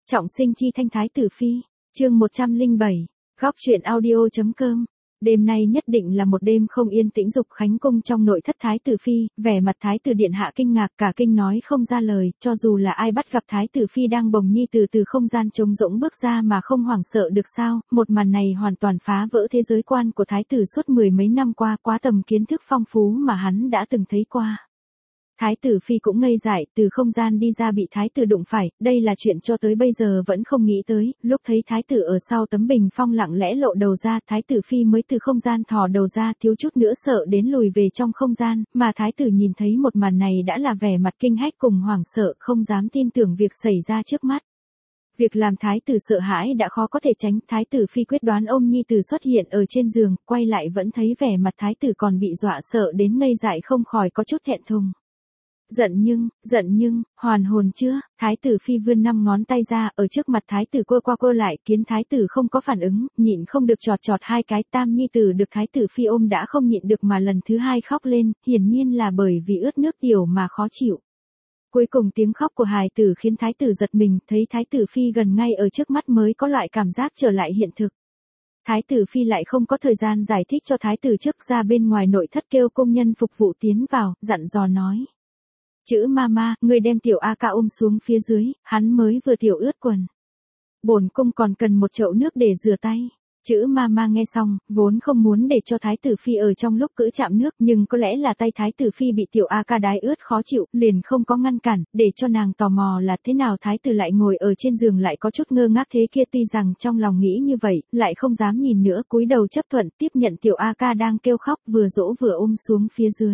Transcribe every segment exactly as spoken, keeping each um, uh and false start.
Trọng sinh chi thanh thái tử phi, chương một trăm lẻ bảy, góc truyện audio.com. Đêm nay nhất định là một đêm không yên tĩnh. Dục Khánh cung trong nội thất thái tử phi, vẻ mặt thái tử điện hạ kinh ngạc cả kinh nói không ra lời, cho dù là ai bắt gặp thái tử phi đang bồng nhi từ từ không gian trống rỗng bước ra mà không hoảng sợ được sao. Một màn này hoàn toàn phá vỡ thế giới quan của thái tử suốt mười mấy năm qua, quá tầm kiến thức phong phú mà hắn đã từng thấy qua. Thái tử phi cũng ngây dại, từ không gian đi ra bị thái tử đụng phải, đây là chuyện cho tới bây giờ vẫn không nghĩ tới. Lúc thấy thái tử ở sau tấm bình phong lặng lẽ lộ đầu ra, thái tử phi mới từ không gian thò đầu ra, thiếu chút nữa sợ đến lùi về trong không gian, mà thái tử nhìn thấy một màn này đã là vẻ mặt kinh hách cùng hoảng sợ, không dám tin tưởng việc xảy ra trước mắt. Việc làm thái tử sợ hãi đã khó có thể tránh, thái tử phi quyết đoán ôm nhi tử xuất hiện ở trên giường, quay lại vẫn thấy vẻ mặt thái tử còn bị dọa sợ đến ngây dại không khỏi có chút thẹn thùng. Giận nhưng, giận nhưng, hoàn hồn chưa? Thái tử phi vươn năm ngón tay ra, ở trước mặt thái tử quơ qua quơ lại, kiến thái tử không có phản ứng, nhịn không được chọt chọt hai cái. Tam nhi tử được thái tử phi ôm đã không nhịn được mà lần thứ hai khóc lên, hiển nhiên là bởi vì ướt nước tiểu mà khó chịu. Cuối cùng tiếng khóc của hài tử khiến thái tử giật mình, thấy thái tử phi gần ngay ở trước mắt mới có loại cảm giác trở lại hiện thực. Thái tử phi lại không có thời gian giải thích cho thái tử, trước ra bên ngoài nội thất kêu công nhân phục vụ tiến vào, dặn dò nói. Chữ mama, người đem tiểu A ca ôm xuống phía dưới, hắn mới vừa tiểu ướt quần. Bổn cung còn cần một chậu nước để rửa tay. Chữ mama nghe xong, vốn không muốn để cho thái tử phi ở trong lúc cữ chạm nước, nhưng có lẽ là tay thái tử phi bị tiểu A ca đái ướt khó chịu, liền không có ngăn cản, để cho nàng tò mò là thế nào thái tử lại ngồi ở trên giường lại có chút ngơ ngác thế kia. Tuy rằng trong lòng nghĩ như vậy, lại không dám nhìn nữa, cúi đầu chấp thuận tiếp nhận tiểu A ca đang kêu khóc, vừa dỗ vừa ôm xuống phía dưới.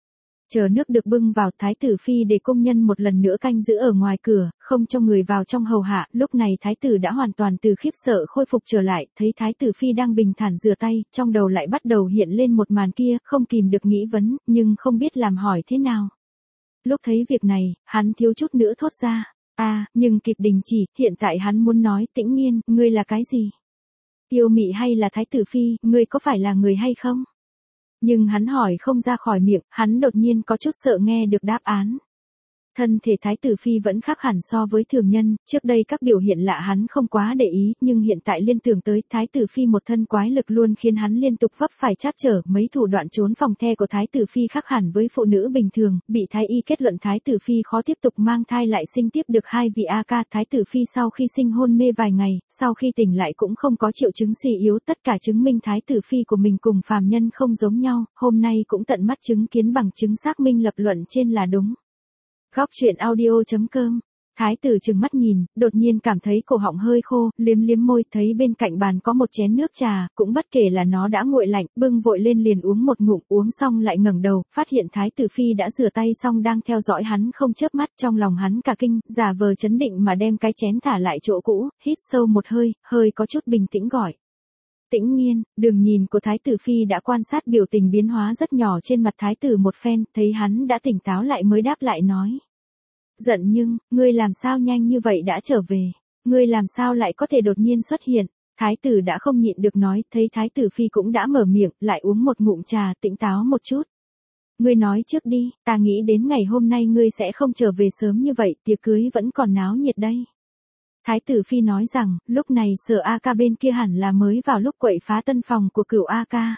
Chờ nước được bưng vào, thái tử phi để công nhân một lần nữa canh giữ ở ngoài cửa, không cho người vào trong hầu hạ. Lúc này thái tử đã hoàn toàn từ khiếp sợ khôi phục trở lại, thấy thái tử phi đang bình thản rửa tay, trong đầu lại bắt đầu hiện lên một màn kia, không kìm được nghĩ vấn, nhưng không biết làm hỏi thế nào. Lúc thấy việc này, hắn thiếu chút nữa thốt ra, à, nhưng kịp đình chỉ, hiện tại hắn muốn nói. Tĩnh Nghiên, ngươi là cái gì? Tiêu Mị hay là thái tử phi, ngươi có phải là người hay không? Nhưng hắn hỏi không ra khỏi miệng, hắn đột nhiên có chút sợ nghe được đáp án. Thân thể thái tử phi vẫn khác hẳn so với thường nhân, trước đây các biểu hiện lạ hắn không quá để ý, nhưng hiện tại liên tưởng tới thái tử phi một thân quái lực luôn khiến hắn liên tục vấp phải tráp trở. Mấy thủ đoạn trốn phòng the của thái tử phi khác hẳn với phụ nữ bình thường, bị thái y kết luận thái tử phi khó tiếp tục mang thai lại sinh tiếp được hai vị A ca. Thái tử phi sau khi sinh hôn mê vài ngày, sau khi tỉnh lại cũng không có triệu chứng suy yếu, tất cả chứng minh thái tử phi của mình cùng phàm nhân không giống nhau, hôm nay cũng tận mắt chứng kiến bằng chứng xác minh lập luận trên là đúng. Góc truyện audio.com. Thái tử trừng mắt nhìn, đột nhiên cảm thấy cổ họng hơi khô, liếm liếm môi, thấy bên cạnh bàn có một chén nước trà, cũng bất kể là nó đã nguội lạnh, bưng vội lên liền uống một ngụm, uống xong lại ngẩng đầu, phát hiện thái tử phi đã rửa tay xong đang theo dõi hắn không chớp mắt. Trong lòng hắn cả kinh, giả vờ chấn định mà đem cái chén thả lại chỗ cũ, hít sâu một hơi, hơi có chút bình tĩnh gọi. Tĩnh Nghiên. Đường nhìn của thái tử phi đã quan sát biểu tình biến hóa rất nhỏ trên mặt thái tử một phen, thấy hắn đã tỉnh táo lại mới đáp lại nói. Giận nhưng, ngươi làm sao nhanh như vậy đã trở về? Ngươi làm sao lại có thể đột nhiên xuất hiện? Thái tử đã không nhịn được nói, thấy thái tử phi cũng đã mở miệng, lại uống một ngụm trà, tỉnh táo một chút. Ngươi nói trước đi, ta nghĩ đến ngày hôm nay ngươi sẽ không trở về sớm như vậy, tiệc cưới vẫn còn náo nhiệt đây. Thái tử phi nói rằng, lúc này Sở A ca bên kia hẳn là mới vào lúc quậy phá tân phòng của Cửu A ca.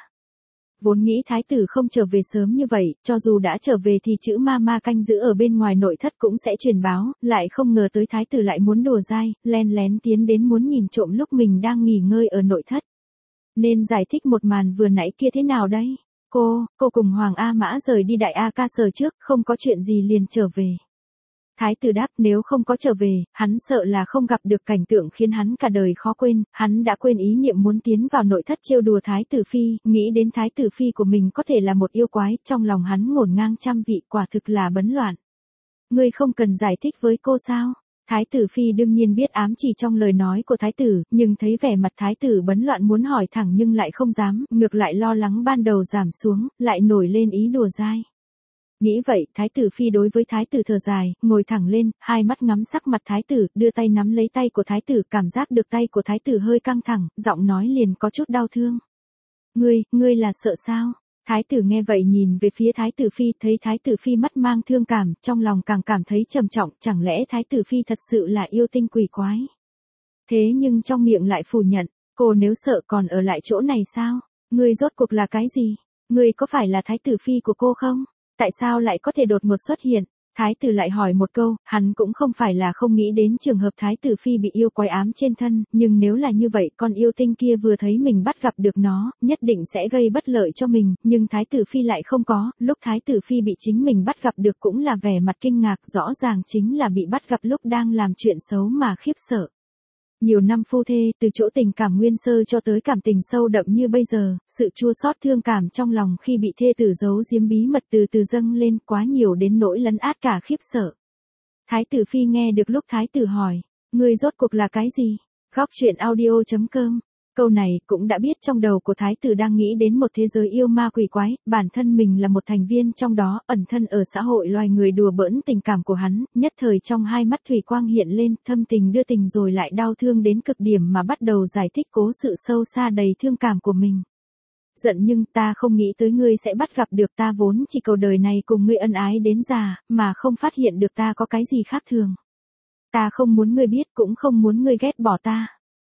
Vốn nghĩ thái tử không trở về sớm như vậy, cho dù đã trở về thì chữ mama canh giữ ở bên ngoài nội thất cũng sẽ truyền báo, lại không ngờ tới thái tử lại muốn đùa dai, len lén tiến đến muốn nhìn trộm lúc mình đang nghỉ ngơi ở nội thất. Nên giải thích một màn vừa nãy kia thế nào đây? Cô, cô cùng Hoàng A Mã rời đi đại A ca Sở trước, không có chuyện gì liền trở về. Thái tử đáp, nếu không có trở về, hắn sợ là không gặp được cảnh tượng khiến hắn cả đời khó quên, hắn đã quên ý niệm muốn tiến vào nội thất trêu đùa thái tử phi, nghĩ đến thái tử phi của mình có thể là một yêu quái, trong lòng hắn ngổn ngang trăm vị, quả thực là bấn loạn. Ngươi không cần giải thích với cô sao? Thái tử phi đương nhiên biết ám chỉ trong lời nói của thái tử, nhưng thấy vẻ mặt thái tử bấn loạn muốn hỏi thẳng nhưng lại không dám, ngược lại lo lắng ban đầu giảm xuống, lại nổi lên ý đùa dai. Nghĩ vậy, thái tử phi đối với thái tử thở dài, ngồi thẳng lên, hai mắt ngắm sắc mặt thái tử, đưa tay nắm lấy tay của thái tử, cảm giác được tay của thái tử hơi căng thẳng, giọng nói liền có chút đau thương. Ngươi, ngươi là sợ sao? Thái tử nghe vậy nhìn về phía thái tử phi, thấy thái tử phi mắt mang thương cảm, trong lòng càng cảm thấy trầm trọng, chẳng lẽ thái tử phi thật sự là yêu tinh quỷ quái? Thế nhưng trong miệng lại phủ nhận, cô nếu sợ còn ở lại chỗ này sao? Ngươi rốt cuộc là cái gì? Ngươi có phải là thái tử phi của cô không? Tại sao lại có thể đột ngột xuất hiện? Thái tử lại hỏi một câu, hắn cũng không phải là không nghĩ đến trường hợp thái tử phi bị yêu quái ám trên thân, nhưng nếu là như vậy con yêu tinh kia vừa thấy mình bắt gặp được nó, nhất định sẽ gây bất lợi cho mình, nhưng thái tử phi lại không có, lúc thái tử phi bị chính mình bắt gặp được cũng là vẻ mặt kinh ngạc, rõ ràng chính là bị bắt gặp lúc đang làm chuyện xấu mà khiếp sợ. Nhiều năm phu thê, từ chỗ tình cảm nguyên sơ cho tới cảm tình sâu đậm như bây giờ, sự chua xót thương cảm trong lòng khi bị thê tử giấu giếm bí mật từ từ dâng lên quá nhiều đến nỗi lấn át cả khiếp sợ. Thái tử phi nghe được lúc thái tử hỏi, ngươi rốt cuộc là cái gì? Góc truyện audio chấm com. Câu này cũng đã biết trong đầu của thái tử đang nghĩ đến một thế giới yêu ma quỷ quái, bản thân mình là một thành viên trong đó, ẩn thân ở xã hội loài người đùa bỡn tình cảm của hắn, nhất thời trong hai mắt thủy quang hiện lên, thâm tình đưa tình rồi lại đau thương đến cực điểm mà bắt đầu giải thích cố sự sâu xa đầy thương cảm của mình. Giận nhưng ta không nghĩ tới ngươi sẽ bắt gặp được ta vốn chỉ cầu đời này cùng ngươi ân ái đến già, mà không phát hiện được ta có cái gì khác thường. Ta không muốn ngươi biết cũng không muốn ngươi ghét bỏ ta.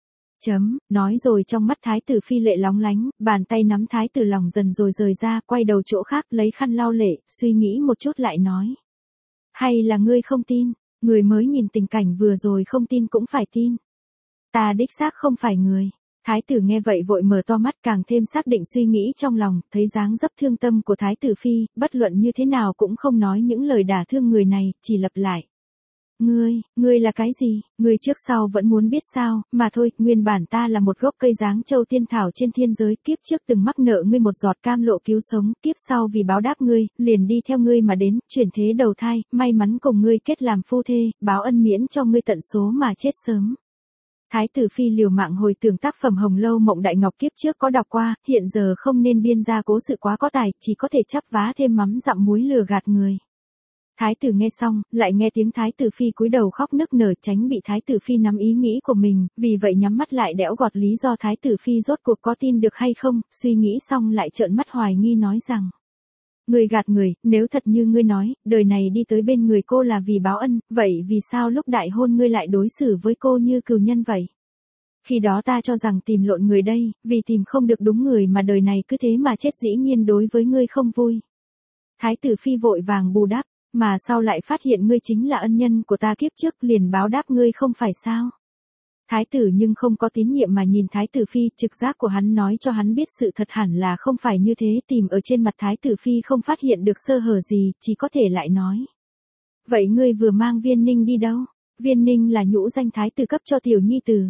Chấm, nói rồi trong mắt thái tử phi lệ lóng lánh, bàn tay nắm thái tử lòng dần rồi rời ra, quay đầu chỗ khác lấy khăn lau lệ, suy nghĩ một chút lại nói. Hay là ngươi không tin, người mới nhìn tình cảnh vừa rồi không tin cũng phải tin. Ta đích xác không phải người. Thái tử nghe vậy vội mở to mắt càng thêm xác định suy nghĩ trong lòng, thấy dáng dấp thương tâm của thái tử phi, bất luận như thế nào cũng không nói những lời đả thương người này, chỉ lặp lại. Ngươi, ngươi là cái gì? Ngươi trước sau vẫn muốn biết sao, mà thôi, nguyên bản ta là một gốc cây dáng châu tiên thảo trên thiên giới, kiếp trước từng mắc nợ ngươi một giọt cam lộ cứu sống, kiếp sau vì báo đáp ngươi, liền đi theo ngươi mà đến, chuyển thế đầu thai, may mắn cùng ngươi kết làm phu thê, báo ân miễn cho ngươi tận số mà chết sớm. Thái tử phi liều mạng hồi tưởng tác phẩm Hồng Lâu Mộng Đại Ngọc kiếp trước có đọc qua, hiện giờ không nên biên ra cố sự quá có tài, chỉ có thể chắp vá thêm mắm dặm muối lừa gạt người. Thái tử nghe xong, lại nghe tiếng thái tử phi cúi đầu khóc nức nở tránh bị thái tử phi nắm ý nghĩ của mình, vì vậy nhắm mắt lại đẽo gọt lý do thái tử phi rốt cuộc có tin được hay không, suy nghĩ xong lại trợn mắt hoài nghi nói rằng. Người gạt người, nếu thật như ngươi nói, đời này đi tới bên người cô là vì báo ân, vậy vì sao lúc đại hôn ngươi lại đối xử với cô như cừu nhân vậy? Khi đó ta cho rằng tìm lộn người đây, vì tìm không được đúng người mà đời này cứ thế mà chết dĩ nhiên đối với ngươi không vui. Thái tử phi vội vàng bù đắp. Mà sau lại phát hiện ngươi chính là ân nhân của ta kiếp trước liền báo đáp ngươi không phải sao? Thái tử nhưng không có tín nhiệm mà nhìn thái tử phi, trực giác của hắn nói cho hắn biết sự thật hẳn là không phải như thế, tìm ở trên mặt thái tử phi không phát hiện được sơ hở gì, chỉ có thể lại nói. Vậy ngươi vừa mang Viên Ninh đi đâu? Viên Ninh là nhũ danh thái tử cấp cho tiểu nhi tử.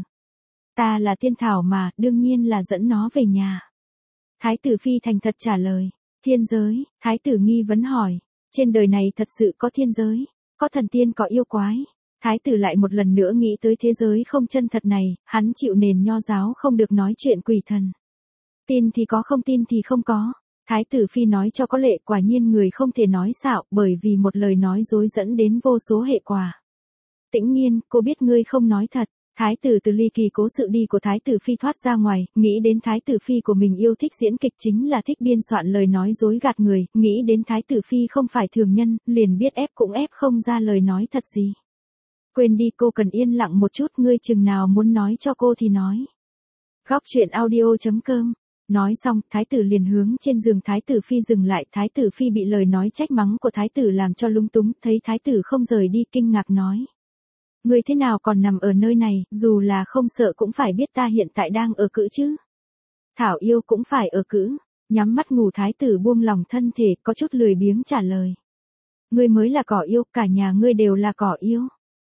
Ta là tiên thảo mà, đương nhiên là dẫn nó về nhà. Thái tử phi thành thật trả lời. Thiên giới, thái tử nghi vấn hỏi. Trên đời này thật sự có thiên giới, có thần tiên có yêu quái. Thái tử lại một lần nữa nghĩ tới thế giới không chân thật này, hắn chịu nền nho giáo không được nói chuyện quỷ thần. Tin thì có không tin thì không có. Thái tử phi nói cho có lệ quả nhiên người không thể nói xạo bởi vì một lời nói dối dẫn đến vô số hệ quả. Tĩnh Nhiên, cô biết ngươi không nói thật. Thái tử từ ly kỳ cố sự đi của thái tử phi thoát ra ngoài, nghĩ đến thái tử phi của mình yêu thích diễn kịch chính là thích biên soạn lời nói dối gạt người, nghĩ đến thái tử phi không phải thường nhân, liền biết ép cũng ép không ra lời nói thật gì. Quên đi cô cần yên lặng một chút, ngươi chừng nào muốn nói cho cô thì nói. Góc truyện audio chấm com. Nói xong, thái tử liền hướng trên giường thái tử phi dừng lại, thái tử phi bị lời nói trách mắng của thái tử làm cho lung túng, thấy thái tử không rời đi kinh ngạc nói. Ngươi thế nào còn nằm ở nơi này, dù là không sợ cũng phải biết ta hiện tại đang ở cữ chứ. Thảo yêu cũng phải ở cữ, nhắm mắt ngủ thái tử buông lòng thân thể, có chút lười biếng trả lời. Ngươi mới là cỏ yêu, cả nhà ngươi đều là cỏ yêu.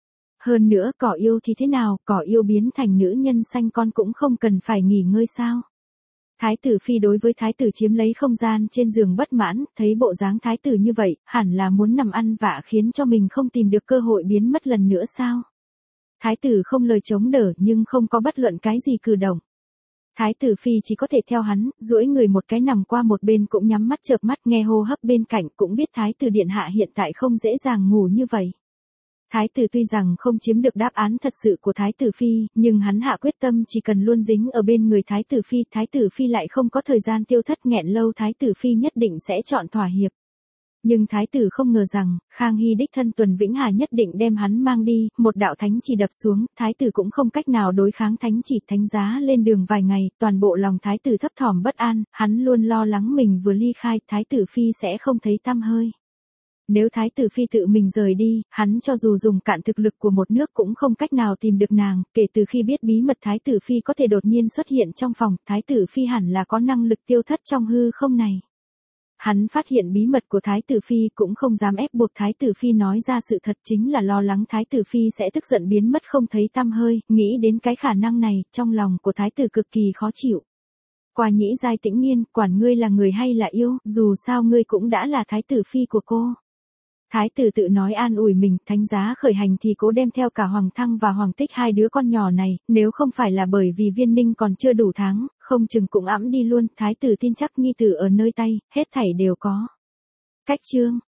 Hơn nữa cỏ yêu thì thế nào, cỏ yêu biến thành nữ nhân sanh con cũng không cần phải nghỉ ngơi sao. Thái tử phi đối với thái tử chiếm lấy không gian trên giường bất mãn, thấy bộ dáng thái tử như vậy, hẳn là muốn nằm ăn vạ khiến cho mình không tìm được cơ hội biến mất lần nữa sao. Thái tử không lời chống đỡ nhưng không có bất luận cái gì cử động. Thái tử phi chỉ có thể theo hắn, duỗi người một cái nằm qua một bên cũng nhắm mắt chợp mắt nghe hô hấp bên cạnh cũng biết thái tử điện hạ hiện tại không dễ dàng ngủ như vậy. Thái tử tuy rằng không chiếm được đáp án thật sự của thái tử phi, nhưng hắn hạ quyết tâm chỉ cần luôn dính ở bên người thái tử phi, thái tử phi lại không có thời gian tiêu thất nghẹn lâu thái tử phi nhất định sẽ chọn thỏa hiệp. Nhưng thái tử không ngờ rằng, Khang Hy đích thân Tuần Vĩnh Hà nhất định đem hắn mang đi, một đạo thánh chỉ đập xuống, thái tử cũng không cách nào đối kháng thánh chỉ. Thánh giá lên đường vài ngày, toàn bộ lòng thái tử thấp thỏm bất an, hắn luôn lo lắng mình vừa ly khai, thái tử phi sẽ không thấy tăm hơi. Nếu thái tử phi tự mình rời đi, hắn cho dù dùng cạn thực lực của một nước cũng không cách nào tìm được nàng. Kể từ khi biết bí mật thái tử phi có thể đột nhiên xuất hiện trong phòng, thái tử phi hẳn là có năng lực tiêu thất trong hư không này. Hắn phát hiện bí mật của thái tử phi cũng không dám ép buộc thái tử phi nói ra sự thật, chính là lo lắng thái tử phi sẽ tức giận biến mất không thấy tăm hơi. Nghĩ đến cái khả năng này, trong lòng của thái tử cực kỳ khó chịu. Qua Nhĩ Giai Tĩnh Nghiên, quản ngươi là người hay là yêu, dù sao ngươi cũng đã là thái tử phi của cô. Thái tử tự nói an ủi mình, thánh giá khởi hành thì cố đem theo cả Hoàng Thăng và Hoàng Tích hai đứa con nhỏ này, nếu không phải là bởi vì Viên Ninh còn chưa đủ tháng, không chừng cũng ẵm đi luôn. Thái tử tin chắc nhi tử ở nơi tay, hết thảy đều có cách chương.